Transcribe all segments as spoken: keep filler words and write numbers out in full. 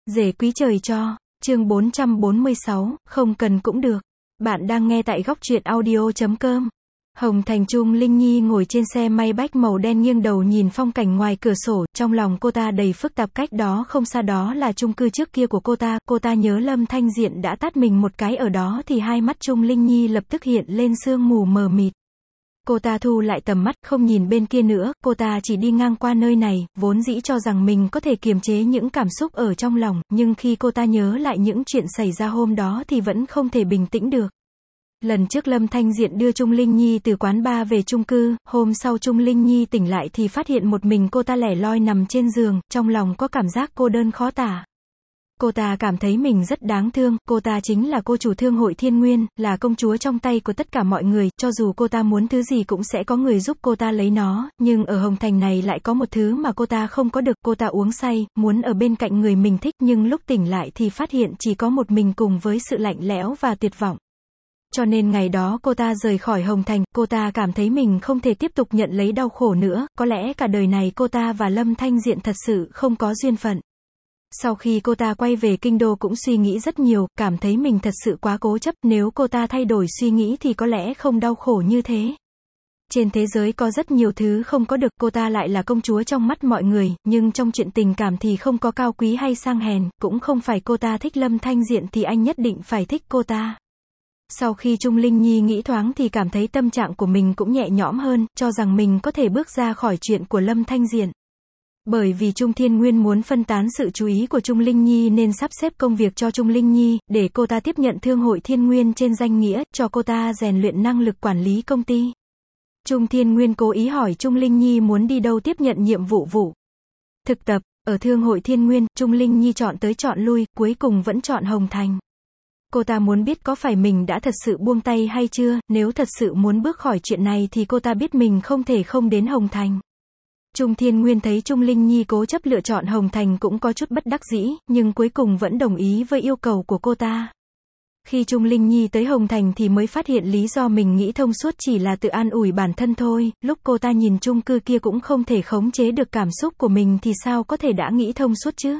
Rể quý trời cho, chương bốn trăm bốn mươi sáu, không cần cũng được. Bạn đang nghe tại góc truyện audio chấm com. Hồng Thành Trung Linh Nhi ngồi trên xe may bách màu đen nghiêng đầu nhìn phong cảnh ngoài cửa sổ, trong lòng cô ta đầy phức tạp. Cách đó không xa đó là chung cư trước kia của cô ta, cô ta nhớ Lâm Thanh Diện đã tát mình một cái ở đó thì hai mắt Trung Linh Nhi lập tức hiện lên sương mù mờ mịt. Cô ta thu lại tầm mắt, không nhìn bên kia nữa, cô ta chỉ đi ngang qua nơi này, vốn dĩ cho rằng mình có thể kiềm chế những cảm xúc ở trong lòng, nhưng khi cô ta nhớ lại những chuyện xảy ra hôm đó thì vẫn không thể bình tĩnh được. Lần trước Lâm Thanh Diện đưa Trung Linh Nhi từ quán bar về chung cư, hôm sau Trung Linh Nhi tỉnh lại thì phát hiện một mình cô ta lẻ loi nằm trên giường, trong lòng có cảm giác cô đơn khó tả. Cô ta cảm thấy mình rất đáng thương, cô ta chính là cô chủ thương hội Thiên Nguyên, là công chúa trong tay của tất cả mọi người, cho dù cô ta muốn thứ gì cũng sẽ có người giúp cô ta lấy nó, nhưng ở Hồng Thành này lại có một thứ mà cô ta không có được, cô ta uống say, muốn ở bên cạnh người mình thích, nhưng lúc tỉnh lại thì phát hiện chỉ có một mình cùng với sự lạnh lẽo và tuyệt vọng. Cho nên ngày đó cô ta rời khỏi Hồng Thành, cô ta cảm thấy mình không thể tiếp tục nhận lấy đau khổ nữa, có lẽ cả đời này cô ta và Lâm Thanh Diện thật sự không có duyên phận. Sau khi cô ta quay về kinh đô cũng suy nghĩ rất nhiều, cảm thấy mình thật sự quá cố chấp, nếu cô ta thay đổi suy nghĩ thì có lẽ không đau khổ như thế. Trên thế giới có rất nhiều thứ không có được, cô ta lại là công chúa trong mắt mọi người, nhưng trong chuyện tình cảm thì không có cao quý hay sang hèn, cũng không phải cô ta thích Lâm Thanh Diện thì anh nhất định phải thích cô ta. Sau khi Trung Linh Nhi nghĩ thoáng thì cảm thấy tâm trạng của mình cũng nhẹ nhõm hơn, cho rằng mình có thể bước ra khỏi chuyện của Lâm Thanh Diện. Bởi vì Trung Thiên Nguyên muốn phân tán sự chú ý của Trung Linh Nhi nên sắp xếp công việc cho Trung Linh Nhi, để cô ta tiếp nhận thương hội Thiên Nguyên trên danh nghĩa, cho cô ta rèn luyện năng lực quản lý công ty. Trung Thiên Nguyên cố ý hỏi Trung Linh Nhi muốn đi đâu tiếp nhận nhiệm vụ vụ thực tập, ở thương hội Thiên Nguyên, Trung Linh Nhi chọn tới chọn lui, cuối cùng vẫn chọn Hồng Thành. Cô ta muốn biết có phải mình đã thật sự buông tay hay chưa, nếu thật sự muốn bước khỏi chuyện này thì cô ta biết mình không thể không đến Hồng Thành. Trung Thiên Nguyên thấy Trung Linh Nhi cố chấp lựa chọn Hồng Thành cũng có chút bất đắc dĩ, nhưng cuối cùng vẫn đồng ý với yêu cầu của cô ta. Khi Trung Linh Nhi tới Hồng Thành thì mới phát hiện lý do mình nghĩ thông suốt chỉ là tự an ủi bản thân thôi, lúc cô ta nhìn chung cư kia cũng không thể khống chế được cảm xúc của mình thì sao có thể đã nghĩ thông suốt chứ.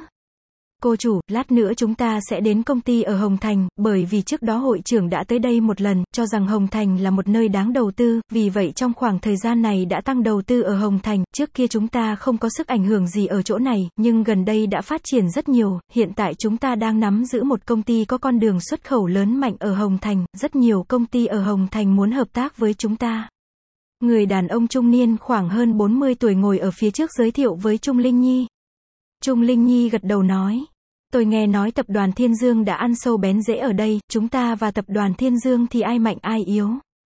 Cô chủ, lát nữa chúng ta sẽ đến công ty ở Hồng Thành, bởi vì trước đó hội trưởng đã tới đây một lần, cho rằng Hồng Thành là một nơi đáng đầu tư, vì vậy trong khoảng thời gian này đã tăng đầu tư ở Hồng Thành, trước kia chúng ta không có sức ảnh hưởng gì ở chỗ này, nhưng gần đây đã phát triển rất nhiều, hiện tại chúng ta đang nắm giữ một công ty có con đường xuất khẩu lớn mạnh ở Hồng Thành, rất nhiều công ty ở Hồng Thành muốn hợp tác với chúng ta. Người đàn ông trung niên khoảng hơn bốn mươi tuổi ngồi ở phía trước giới thiệu với Trung Linh Nhi. Trung Linh Nhi gật đầu nói. Tôi nghe nói tập đoàn Thiên Dương đã ăn sâu bén rễ ở đây, chúng ta và tập đoàn Thiên Dương thì ai mạnh ai yếu.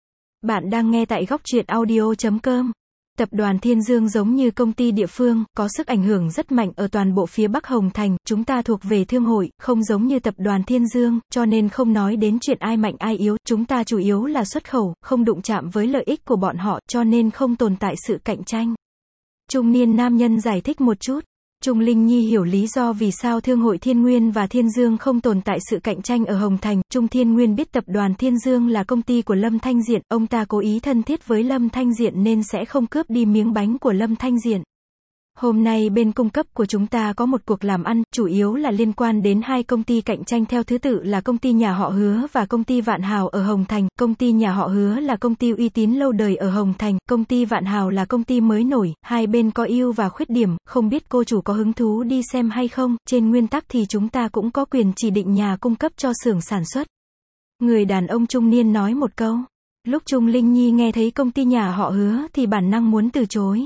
Bạn đang nghe tại góc truyện audio chấm com. Tập đoàn Thiên Dương giống như công ty địa phương, có sức ảnh hưởng rất mạnh ở toàn bộ phía Bắc Hồng Thành, chúng ta thuộc về thương hội, không giống như tập đoàn Thiên Dương, cho nên không nói đến chuyện ai mạnh ai yếu, chúng ta chủ yếu là xuất khẩu, không đụng chạm với lợi ích của bọn họ, cho nên không tồn tại sự cạnh tranh. Trung niên nam nhân giải thích một chút. Trung Linh Nhi hiểu lý do vì sao thương hội Thiên Nguyên và Thiên Dương không tồn tại sự cạnh tranh ở Hồng Thành. Trung Thiên Nguyên biết tập đoàn Thiên Dương là công ty của Lâm Thanh Diện, ông ta cố ý thân thiết với Lâm Thanh Diện nên sẽ không cướp đi miếng bánh của Lâm Thanh Diện. Hôm nay bên cung cấp của chúng ta có một cuộc làm ăn, chủ yếu là liên quan đến hai công ty cạnh tranh theo thứ tự là công ty nhà họ Hứa và công ty Vạn Hào ở Hồng Thành. Công ty nhà họ Hứa là công ty uy tín lâu đời ở Hồng Thành, công ty Vạn Hào là công ty mới nổi, hai bên có ưu và khuyết điểm, không biết cô chủ có hứng thú đi xem hay không, trên nguyên tắc thì chúng ta cũng có quyền chỉ định nhà cung cấp cho xưởng sản xuất. Người đàn ông trung niên nói một câu. Lúc Trung Linh Nhi nghe thấy công ty nhà họ Hứa thì bản năng muốn từ chối.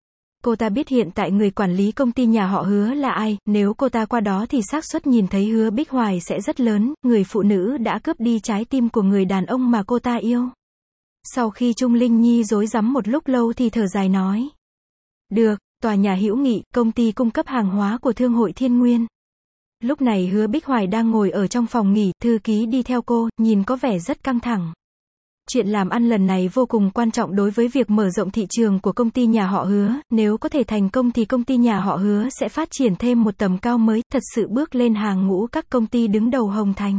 Cô ta biết hiện tại người quản lý công ty nhà họ Hứa là ai, nếu cô ta qua đó thì xác suất nhìn thấy Hứa Bích Hoài sẽ rất lớn, người phụ nữ đã cướp đi trái tim của người đàn ông mà cô ta yêu. Sau khi Trung Linh Nhi rối rắm một lúc lâu thì thở dài nói. Được, tòa nhà Hữu Nghị, công ty cung cấp hàng hóa của thương hội Thiên Nguyên. Lúc này Hứa Bích Hoài đang ngồi ở trong phòng nghỉ, thư ký đi theo cô, nhìn có vẻ rất căng thẳng. Chuyện làm ăn lần này vô cùng quan trọng đối với việc mở rộng thị trường của công ty nhà họ Hứa, nếu có thể thành công thì công ty nhà họ Hứa sẽ phát triển thêm một tầm cao mới, thật sự bước lên hàng ngũ các công ty đứng đầu Hồng Thành.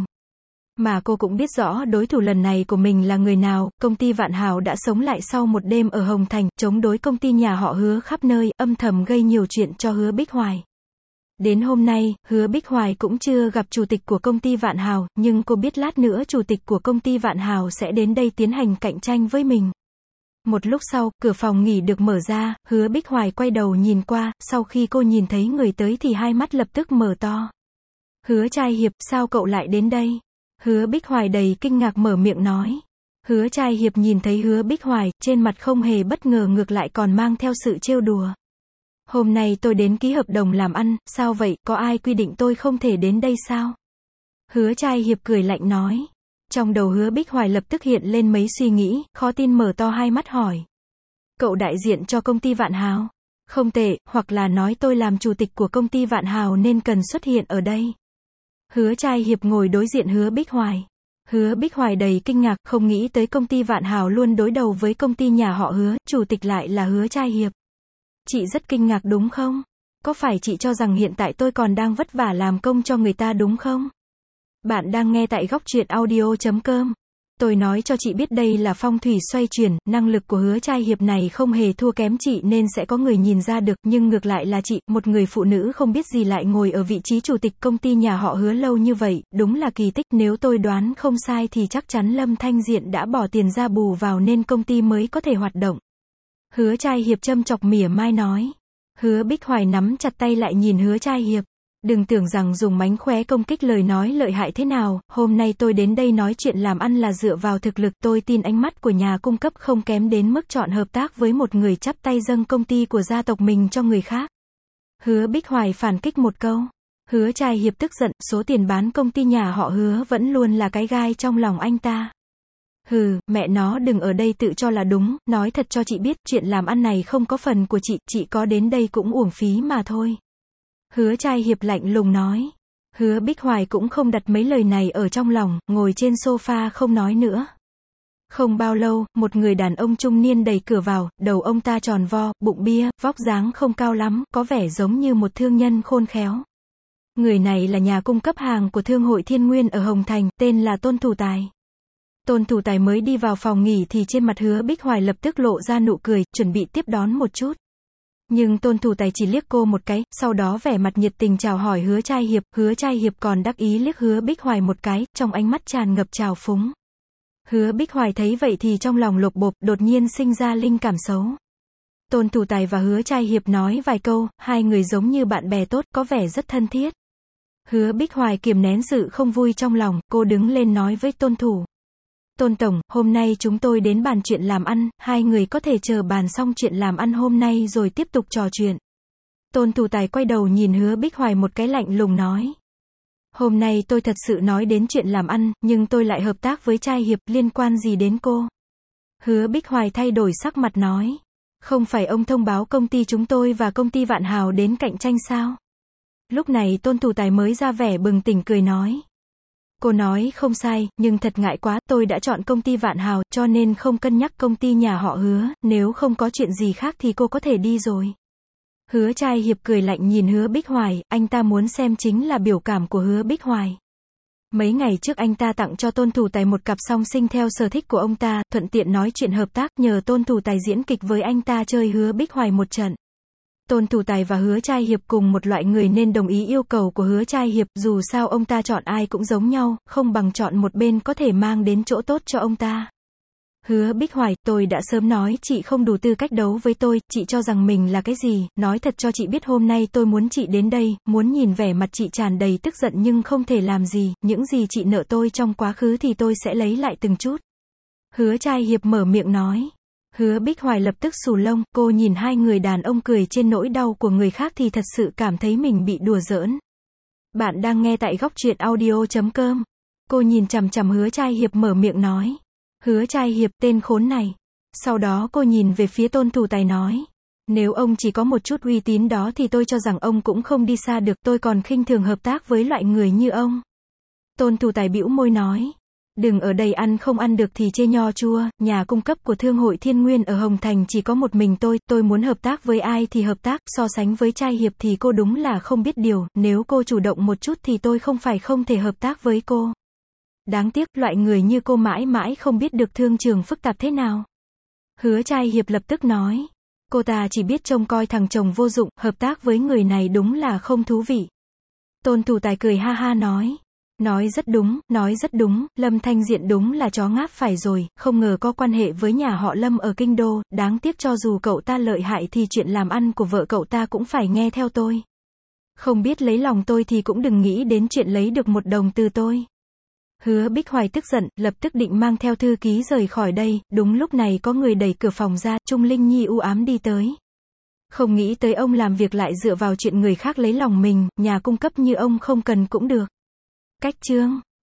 Mà cô cũng biết rõ đối thủ lần này của mình là người nào, công ty Vạn Hào đã sống lại sau một đêm ở Hồng Thành, chống đối công ty nhà họ Hứa khắp nơi, âm thầm gây nhiều chuyện cho Hứa Bích Hoài. Đến hôm nay, Hứa Bích Hoài cũng chưa gặp chủ tịch của công ty Vạn Hào, nhưng cô biết lát nữa chủ tịch của công ty Vạn Hào sẽ đến đây tiến hành cạnh tranh với mình. Một lúc sau, cửa phòng nghỉ được mở ra, Hứa Bích Hoài quay đầu nhìn qua, sau khi cô nhìn thấy người tới thì hai mắt lập tức mở to. Hứa Trai Hiệp, sao cậu lại đến đây? Hứa Bích Hoài đầy kinh ngạc mở miệng nói. Hứa Trai Hiệp nhìn thấy Hứa Bích Hoài, trên mặt không hề bất ngờ ngược lại còn mang theo sự trêu đùa. Hôm nay tôi đến ký hợp đồng làm ăn, sao vậy, có ai quy định tôi không thể đến đây sao? Hứa Trai Hiệp cười lạnh nói. Trong đầu Hứa Bích Hoài lập tức hiện lên mấy suy nghĩ, khó tin mở to hai mắt hỏi. Cậu đại diện cho công ty Vạn Hào? Không tệ, hoặc là nói tôi làm chủ tịch của công ty Vạn Hào nên cần xuất hiện ở đây. Hứa Trai Hiệp ngồi đối diện Hứa Bích Hoài. Hứa Bích Hoài đầy kinh ngạc, không nghĩ tới công ty Vạn Hào luôn đối đầu với công ty nhà họ Hứa, chủ tịch lại là Hứa Trai Hiệp. Chị rất kinh ngạc đúng không? Có phải chị cho rằng hiện tại tôi còn đang vất vả làm công cho người ta đúng không? Bạn đang nghe tại góc truyện audio chấm com. Tôi nói cho chị biết đây là phong thủy xoay chuyển, năng lực của Hứa Trai Hiệp này không hề thua kém chị nên sẽ có người nhìn ra được, nhưng ngược lại là chị, một người phụ nữ không biết gì lại ngồi ở vị trí chủ tịch công ty nhà họ Hứa lâu như vậy, đúng là kỳ tích, nếu tôi đoán không sai thì chắc chắn Lâm Thanh Diện đã bỏ tiền ra bù vào nên công ty mới có thể hoạt động. Hứa Trai Hiệp châm chọc mỉa mai nói. Hứa Bích Hoài nắm chặt tay lại nhìn Hứa Trai Hiệp. Đừng tưởng rằng dùng mánh khóe công kích lời nói lợi hại thế nào, hôm nay tôi đến đây nói chuyện làm ăn là dựa vào thực lực, tôi tin ánh mắt của nhà cung cấp không kém đến mức chọn hợp tác với một người chắp tay dâng công ty của gia tộc mình cho người khác. Hứa Bích Hoài phản kích một câu. Hứa Trai Hiệp tức giận, số tiền bán công ty nhà họ Hứa vẫn luôn là cái gai trong lòng anh ta. Hừ, mẹ nó đừng ở đây tự cho là đúng, nói thật cho chị biết, chuyện làm ăn này không có phần của chị, chị có đến đây cũng uổng phí mà thôi. Hứa Trai Hiệp lạnh lùng nói. Hứa Bích Hoài cũng không đặt mấy lời này ở trong lòng, ngồi trên sofa không nói nữa. Không bao lâu, một người đàn ông trung niên đẩy cửa vào, đầu ông ta tròn vo, bụng bia, vóc dáng không cao lắm, có vẻ giống như một thương nhân khôn khéo. Người này là nhà cung cấp hàng của Thương hội Thiên Nguyên ở Hồng Thành, tên là Tôn Thủ Tài. Tôn Thủ Tài mới đi vào phòng nghỉ thì trên mặt Hứa Bích Hoài lập tức lộ ra nụ cười, chuẩn bị tiếp đón một chút. Nhưng Tôn Thủ Tài chỉ liếc cô một cái, sau đó vẻ mặt nhiệt tình chào hỏi Hứa Trai Hiệp, Hứa Trai Hiệp còn đắc ý liếc Hứa Bích Hoài một cái, trong ánh mắt tràn ngập trào phúng. Hứa Bích Hoài thấy vậy thì trong lòng lột bột, đột nhiên sinh ra linh cảm xấu. Tôn Thủ Tài và Hứa Trai Hiệp nói vài câu, hai người giống như bạn bè tốt, có vẻ rất thân thiết. Hứa Bích Hoài kiềm nén sự không vui trong lòng, cô đứng lên nói với Tôn Thủ. Tôn Tổng, hôm nay chúng tôi đến bàn chuyện làm ăn, hai người có thể chờ bàn xong chuyện làm ăn hôm nay rồi tiếp tục trò chuyện. Tôn Thủ Tài quay đầu nhìn Hứa Bích Hoài một cái lạnh lùng nói. Hôm nay tôi thật sự nói đến chuyện làm ăn, nhưng tôi lại hợp tác với Trai Hiệp, liên quan gì đến cô? Hứa Bích Hoài thay đổi sắc mặt nói. Không phải ông thông báo công ty chúng tôi và công ty Vạn Hào đến cạnh tranh sao? Lúc này Tôn Thủ Tài mới ra vẻ bừng tỉnh cười nói. Cô nói không sai, nhưng thật ngại quá, tôi đã chọn công ty Vạn Hào, cho nên không cân nhắc công ty nhà họ Hứa, nếu không có chuyện gì khác thì cô có thể đi rồi. Hứa Trai Hiệp cười lạnh nhìn Hứa Bích Hoài, anh ta muốn xem chính là biểu cảm của Hứa Bích Hoài. Mấy ngày trước anh ta tặng cho Tôn Thủ Tài một cặp song sinh theo sở thích của ông ta, thuận tiện nói chuyện hợp tác, nhờ Tôn Thủ Tài diễn kịch với anh ta chơi Hứa Bích Hoài một trận. Tôn Thủ Tài và Hứa Trai Hiệp cùng một loại người nên đồng ý yêu cầu của Hứa Trai Hiệp, dù sao ông ta chọn ai cũng giống nhau, không bằng chọn một bên có thể mang đến chỗ tốt cho ông ta. Hứa Bích Hoài, tôi đã sớm nói chị không đủ tư cách đấu với tôi, chị cho rằng mình là cái gì, nói thật cho chị biết hôm nay tôi muốn chị đến đây, muốn nhìn vẻ mặt chị tràn đầy tức giận nhưng không thể làm gì, những gì chị nợ tôi trong quá khứ thì tôi sẽ lấy lại từng chút. Hứa Trai Hiệp mở miệng nói. Hứa Bích Hoài lập tức xù lông, cô nhìn hai người đàn ông cười trên nỗi đau của người khác thì thật sự cảm thấy mình bị đùa giỡn. Bạn đang nghe tại góc truyện audio chấm com. Cô nhìn chằm chằm Hứa Trai Hiệp mở miệng nói. Hứa Trai Hiệp, tên khốn này. Sau đó cô nhìn về phía Tôn Thủ Tài nói. Nếu ông chỉ có một chút uy tín đó thì tôi cho rằng ông cũng không đi xa được, tôi còn khinh thường hợp tác với loại người như ông. Tôn Thủ Tài bĩu môi nói. Đừng ở đây ăn không ăn được thì chê nho chua, nhà cung cấp của Thương hội Thiên Nguyên ở Hồng Thành chỉ có một mình tôi, tôi muốn hợp tác với ai thì hợp tác, so sánh với Trai Hiệp thì cô đúng là không biết điều, nếu cô chủ động một chút thì tôi không phải không thể hợp tác với cô. Đáng tiếc, loại người như cô mãi mãi không biết được thương trường phức tạp thế nào. Hứa Trai Hiệp lập tức nói. Cô ta chỉ biết trông coi thằng chồng vô dụng, hợp tác với người này đúng là không thú vị. Tôn Thủ Tài cười ha ha nói. Nói rất đúng, nói rất đúng, Lâm Thanh Diện đúng là chó ngáp phải rồi, không ngờ có quan hệ với nhà họ Lâm ở Kinh Đô, đáng tiếc cho dù cậu ta lợi hại thì chuyện làm ăn của vợ cậu ta cũng phải nghe theo tôi. Không biết lấy lòng tôi thì cũng đừng nghĩ đến chuyện lấy được một đồng từ tôi. Hứa Bích Hoài tức giận, lập tức định mang theo thư ký rời khỏi đây, đúng lúc này có người đẩy cửa phòng ra, Trung Linh Nhi u ám đi tới. Không nghĩ tới ông làm việc lại dựa vào chuyện người khác lấy lòng mình, nhà cung cấp như ông không cần cũng được. Cách chương